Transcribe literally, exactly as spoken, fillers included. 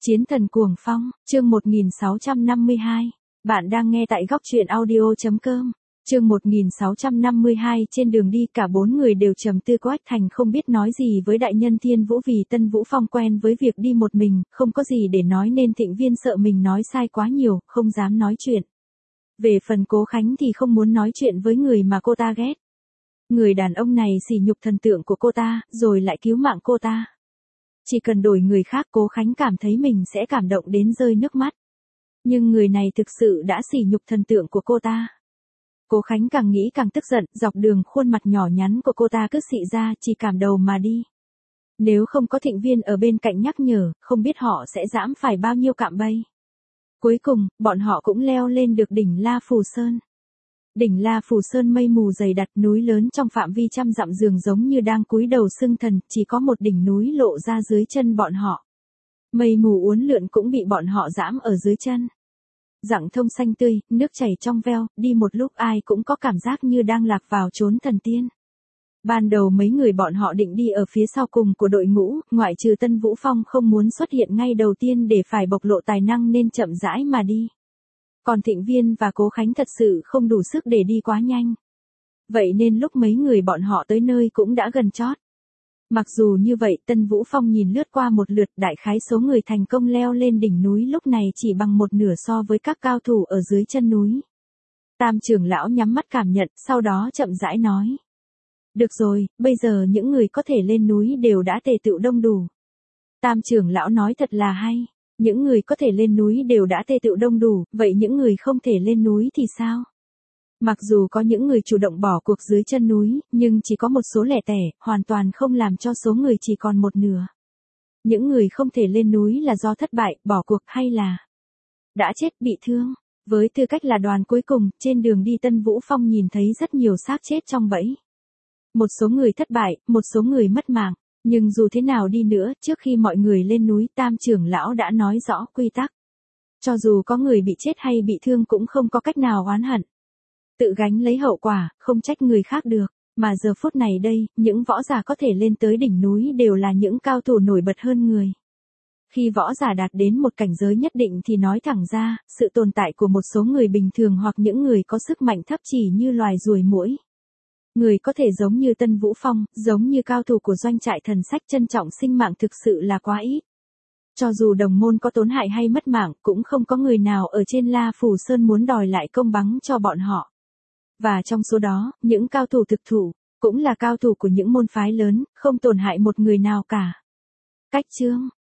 Chiến thần cuồng phong, chương một nghìn sáu trăm năm mươi hai. Bạn đang nghe tại góc truyện audio chấm com. Chương một nghìn sáu trăm năm mươi hai, trên đường đi cả bốn người đều trầm tư. Quách Thành không biết nói gì với đại nhân Thiên Vũ vì Tân Vũ Phong quen với việc đi một mình, không có gì để nói nên Thịnh Viên sợ mình nói sai quá nhiều, không dám nói chuyện. Về phần Cố Khánh thì không muốn nói chuyện với người mà cô ta ghét. Người đàn ông này sỉ nhục thần tượng của cô ta, rồi lại cứu mạng cô ta. Chỉ cần đổi người khác Cố Khánh cảm thấy mình sẽ cảm động đến rơi nước mắt. Nhưng người này thực sự đã sỉ nhục thần tượng của cô ta. Cố Khánh càng nghĩ càng tức giận, dọc đường khuôn mặt nhỏ nhắn của cô ta cứ xị ra, chỉ cảm đầu mà đi. Nếu không có Thịnh Viên ở bên cạnh nhắc nhở, không biết họ sẽ giẫm phải bao nhiêu cạm bẫy. Cuối cùng, bọn họ cũng leo lên được đỉnh La Phù Sơn. Đỉnh La Phù Sơn mây mù dày đặc, núi lớn trong phạm vi trăm dặm dường giống như đang cúi đầu xưng thần, chỉ có một đỉnh núi lộ ra dưới chân bọn họ. Mây mù uốn lượn cũng bị bọn họ giẫm ở dưới chân. Rặng thông xanh tươi, nước chảy trong veo, đi một lúc ai cũng có cảm giác như đang lạc vào chốn thần tiên. Ban đầu mấy người bọn họ định đi ở phía sau cùng của đội ngũ, ngoại trừ Tân Vũ Phong không muốn xuất hiện ngay đầu tiên để phải bộc lộ tài năng nên chậm rãi mà đi. Còn Thịnh Viên và Cố Khánh thật sự không đủ sức để đi quá nhanh. Vậy nên lúc mấy người bọn họ tới nơi cũng đã gần chót. Mặc dù như vậy, Tân Vũ Phong nhìn lướt qua một lượt, đại khái số người thành công leo lên đỉnh núi lúc này chỉ bằng một nửa so với các cao thủ ở dưới chân núi. Tam trưởng lão nhắm mắt cảm nhận, sau đó chậm rãi nói. Được rồi, bây giờ những người có thể lên núi đều đã tề tựu đông đủ. Tam trưởng lão nói thật là hay. Những người có thể lên núi đều đã tề tựu đông đủ, vậy những người không thể lên núi thì sao? Mặc dù có những người chủ động bỏ cuộc dưới chân núi, nhưng chỉ có một số lẻ tẻ, hoàn toàn không làm cho số người chỉ còn một nửa. Những người không thể lên núi là do thất bại, bỏ cuộc hay là đã chết, bị thương. Với tư cách là đoàn cuối cùng, trên đường đi Tân Vũ Phong nhìn thấy rất nhiều xác chết trong bẫy. Một số người thất bại, một số người mất mạng. Nhưng dù thế nào đi nữa, trước khi mọi người lên núi, Tam trưởng lão đã nói rõ quy tắc. Cho dù có người bị chết hay bị thương cũng không có cách nào oán hận. Tự gánh lấy hậu quả, không trách người khác được. Mà giờ phút này đây, những võ giả có thể lên tới đỉnh núi đều là những cao thủ nổi bật hơn người. Khi võ giả đạt đến một cảnh giới nhất định thì nói thẳng ra, sự tồn tại của một số người bình thường hoặc những người có sức mạnh thấp chỉ như loài ruồi muỗi. Người có thể giống như Tân Vũ Phong, giống như cao thủ của doanh trại thần sách trân trọng sinh mạng thực sự là quá ít. Cho dù đồng môn có tổn hại hay mất mạng, cũng không có người nào ở trên La Phù Sơn muốn đòi lại công bằng cho bọn họ. Và trong số đó, những cao thủ thực thụ, cũng là cao thủ của những môn phái lớn, không tổn hại một người nào cả. Cách chương,